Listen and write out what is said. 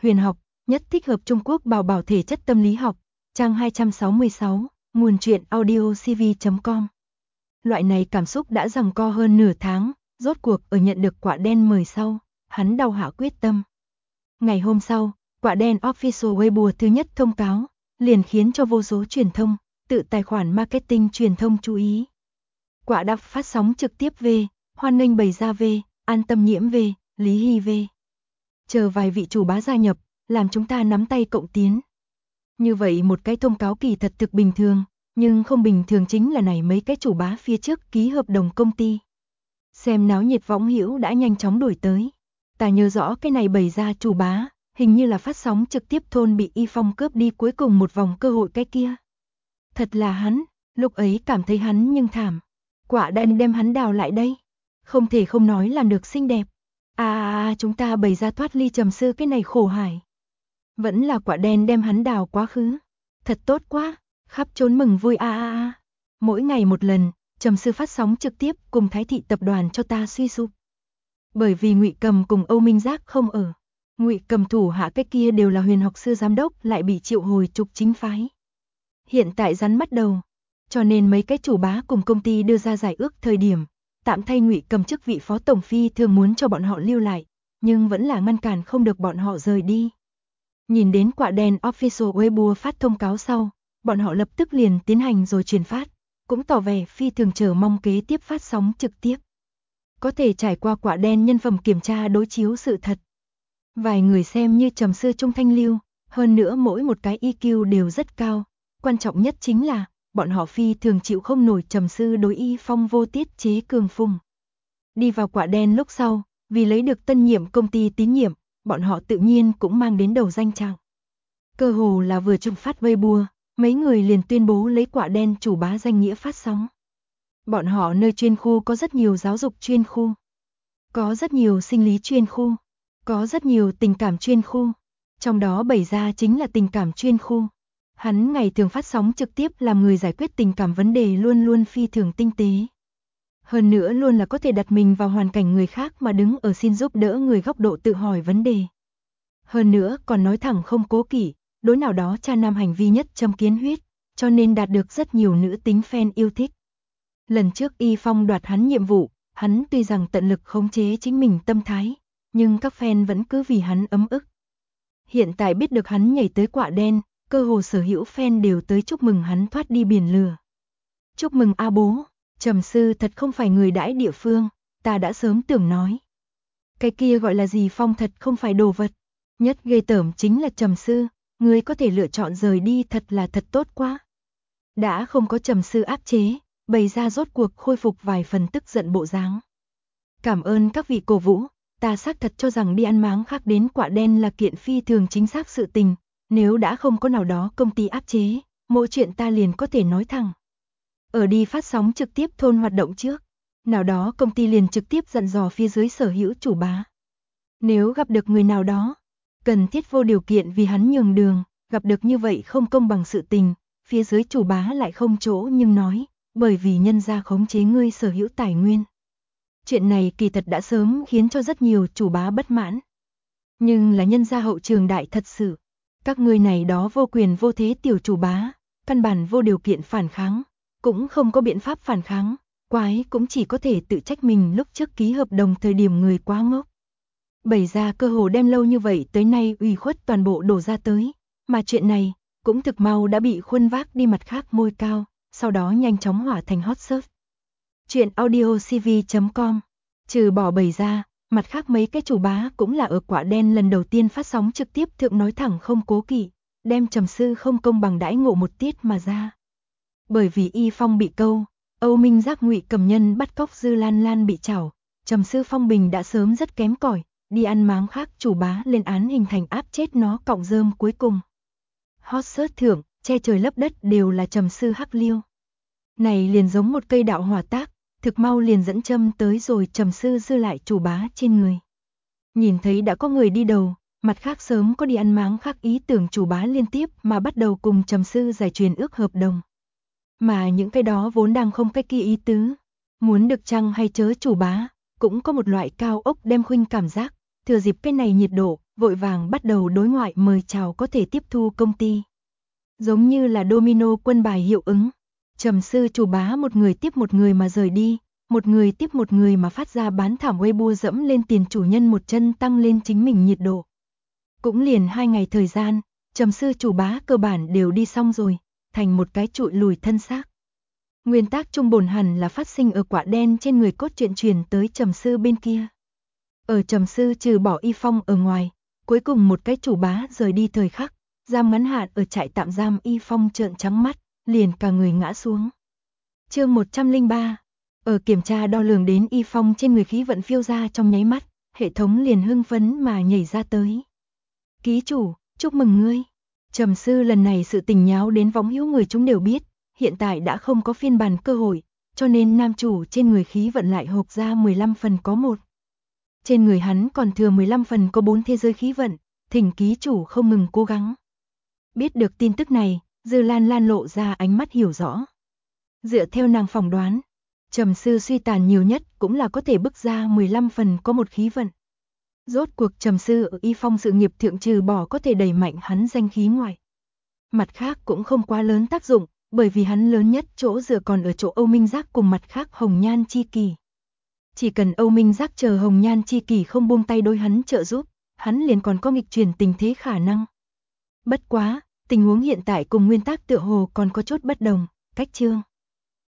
huyền học, nhất thích hợp Trung Quốc bảo bảo thể chất tâm lý học, trang 266, nguồn truyện audiocv.com. Loại này cảm xúc đã giằng co hơn nửa tháng, rốt cuộc ở nhận được quả đen mời sau, hắn đau hạ quyết tâm. Ngày hôm sau, quả đen official Weibo thứ nhất thông cáo, liền khiến cho vô số truyền thông, tự tài khoản marketing truyền thông chú ý. Quả đọc phát sóng trực tiếp về, hoan nghênh bày ra về, an tâm nhiễm về, Lý Hy về. Chờ vài vị chủ bá gia nhập, làm chúng ta nắm tay cộng tiến. Như vậy một cái thông cáo kỳ thật thực bình thường, nhưng không bình thường chính là này mấy cái chủ bá phía trước ký hợp đồng công ty. Xem náo nhiệt võng hữu đã nhanh chóng đuổi tới. Ta nhớ rõ cái này bày ra chủ bá, hình như là phát sóng trực tiếp thôn bị Y Phong cướp đi cuối cùng một vòng cơ hội cái kia. Thật là hắn, lúc ấy cảm thấy hắn nhưng thảm. Quả đen đem hắn đào lại đây. Không thể không nói làm được xinh đẹp. Chúng ta bày ra thoát ly trầm sư cái này khổ hải. Vẫn là quả đen đem hắn đào quá khứ. Thật tốt quá, khắp trốn mừng vui Mỗi ngày một lần, trầm sư phát sóng trực tiếp cùng Thái thị tập đoàn cho ta suy sụp. Bởi vì Ngụy Cầm cùng Âu Minh Giác không ở. Ngụy Cầm thủ hạ cái kia đều là huyền học sư giám đốc lại bị triệu hồi trục chính phái. Hiện tại rắn bắt đầu, cho nên mấy cái chủ bá cùng công ty đưa ra giải ước thời điểm, tạm thay Ngụy Cầm chức vị phó tổng phi thường muốn cho bọn họ lưu lại, nhưng vẫn là ngăn cản không được bọn họ rời đi. Nhìn đến quả đen official Weibo phát thông cáo sau, bọn họ lập tức liền tiến hành rồi truyền phát, cũng tỏ vẻ phi thường chờ mong kế tiếp phát sóng trực tiếp. Có thể trải qua quả đen nhân phẩm kiểm tra đối chiếu sự thật. Vài người xem như trầm sư trung thanh lưu, hơn nữa mỗi một cái EQ đều rất cao, quan trọng nhất chính là bọn họ phi thường chịu không nổi trầm sư đối Y Phong vô tiết chế cường phùng. Đi vào quả đen lúc sau, vì lấy được tân nhiệm công ty tín nhiệm, bọn họ tự nhiên cũng mang đến đầu danh trạng. Cơ hồ là vừa trùng phát Weibo, mấy người liền tuyên bố lấy quả đen chủ bá danh nghĩa phát sóng. Bọn họ nơi chuyên khu có rất nhiều giáo dục chuyên khu, có rất nhiều sinh lý chuyên khu, có rất nhiều tình cảm chuyên khu, trong đó bày ra chính là tình cảm chuyên khu. Hắn ngày thường phát sóng trực tiếp làm người giải quyết tình cảm vấn đề luôn luôn phi thường tinh tế. Hơn nữa luôn là có thể đặt mình vào hoàn cảnh người khác mà đứng ở xin giúp đỡ người góc độ tự hỏi vấn đề. Hơn nữa còn nói thẳng không cố kỵ, đối nào đó cha nam hành vi nhất châm kiến huyết, cho nên đạt được rất nhiều nữ tính fan yêu thích. Lần trước Y Phong đoạt hắn nhiệm vụ, hắn tuy rằng tận lực khống chế chính mình tâm thái, nhưng các fan vẫn cứ vì hắn ấm ức. Hiện tại biết được hắn nhảy tới quả đen, cơ hồ sở hữu fan đều tới chúc mừng hắn thoát đi biển lửa. Chúc mừng A bố, trầm sư thật không phải người đãi địa phương, ta đã sớm tưởng nói. Cái kia gọi là gì Phong thật không phải đồ vật, nhất ghê tởm chính là trầm sư, người có thể lựa chọn rời đi thật là thật tốt quá. Đã không có trầm sư áp chế, bày ra rốt cuộc khôi phục vài phần tức giận bộ dáng. Cảm ơn các vị cổ vũ, ta xác thật cho rằng đi ăn máng khác đến quả đen là kiện phi thường chính xác sự tình, nếu đã không có nào đó công ty áp chế, mỗi chuyện ta liền có thể nói thẳng. Ở đi phát sóng trực tiếp thôn hoạt động trước, nào đó công ty liền trực tiếp dặn dò phía dưới sở hữu chủ bá. Nếu gặp được người nào đó, cần thiết vô điều kiện vì hắn nhường đường, gặp được như vậy không công bằng sự tình, phía dưới chủ bá lại không chỗ nhưng nói, bởi vì nhân gia khống chế ngươi sở hữu tài nguyên. Chuyện này kỳ thật đã sớm khiến cho rất nhiều chủ bá bất mãn. Nhưng là nhân gia hậu trường đại thật sự. Các ngươi này đó vô quyền vô thế tiểu chủ bá, căn bản vô điều kiện phản kháng, cũng không có biện pháp phản kháng, quái cũng chỉ có thể tự trách mình lúc trước ký hợp đồng thời điểm người quá ngốc. Bày ra cơ hồ đem lâu như vậy tới nay ủy khuất toàn bộ đổ ra tới, mà chuyện này cũng thực mau đã bị khuân vác đi mặt khác môi cao, sau đó nhanh chóng hỏa thành hot search. Chuyện audiocv.com, trừ bỏ bày ra, mặt khác mấy cái chủ bá cũng là ở quả đen lần đầu tiên phát sóng trực tiếp thượng nói thẳng không cố kỵ, đem trầm sư không công bằng đãi ngộ một tiết mà ra. Bởi vì Y Phong bị câu, Âu Minh Giác Ngụy Cầm nhân bắt cóc Dư Lan Lan bị trảo, trầm sư phong bình đã sớm rất kém cỏi, đi ăn máng khác chủ bá lên án hình thành áp chết nó cọng rơm cuối cùng. Hot search thưởng, che trời lấp đất đều là trầm sư hắc liêu. Này liền giống một cây đạo hỏa tác, thực mau liền dẫn châm tới rồi trầm sư dư lại chủ bá trên người. Nhìn thấy đã có người đi đầu, mặt khác sớm có đi ăn máng khác ý tưởng chủ bá liên tiếp mà bắt đầu cùng trầm sư giải truyền ước hợp đồng. Mà những cái đó vốn đang không cái kia ý tứ, muốn được chăng hay chớ chủ bá, cũng có một loại cao ốc đem khuynh cảm giác, thừa dịp cái này nhiệt độ, vội vàng bắt đầu đối ngoại mời chào có thể tiếp thu công ty. Giống như là domino quân bài hiệu ứng, Trầm sư chủ bá một người tiếp một người mà rời đi, một người tiếp một người mà phát ra bán thảm Weibo dẫm lên tiền chủ nhân một chân tăng lên chính mình nhiệt độ. Cũng liền 2 ngày thời gian, Trầm sư chủ bá cơ bản đều đi xong rồi, thành một cái trụi lùi thân xác. Nguyên tắc trung bổn hẳn là phát sinh ở quả đen trên người cốt truyện truyền tới Trầm sư bên kia. Ở Trầm sư trừ bỏ Y Phong ở ngoài, cuối cùng một cái chủ bá rời đi thời khắc, giam ngắn hạn ở trại tạm giam Y Phong trợn trắng mắt, liền cả người ngã xuống. Chương 103. Ở kiểm tra đo lường đến Y Phong trên người khí vận phiêu ra trong nháy mắt, hệ thống liền hưng phấn mà nhảy ra tới. Ký chủ, chúc mừng ngươi. Trầm sư lần này sự tình nháo đến võng hữu người chúng đều biết, hiện tại đã không có phiên bản cơ hội, cho nên nam chủ trên người khí vận lại hộp ra 15 phần có 1. Trên người hắn còn thừa 15 phần có 4 thế giới khí vận, thỉnh ký chủ không ngừng cố gắng. Biết được tin tức này, Dư Lan Lan lộ ra ánh mắt hiểu rõ. Dựa theo nàng phỏng đoán, Trầm sư suy tàn nhiều nhất cũng là có thể bức ra 15 phần có 1 khí vận. Rốt cuộc Trầm sư ở Y Phong sự nghiệp thượng trừ bỏ có thể đẩy mạnh hắn danh khí ngoài. Mặt khác cũng không quá lớn tác dụng, bởi vì hắn lớn nhất chỗ dựa còn ở chỗ Âu Minh Giác cùng mặt khác Hồng Nhan Chi Kỳ. Chỉ cần Âu Minh Giác chờ Hồng Nhan Chi Kỳ không buông tay đối hắn trợ giúp, hắn liền còn có nghịch chuyển tình thế khả năng. Bất quá, tình huống hiện tại cùng nguyên tắc tựa hồ còn có chút bất đồng, cách chương.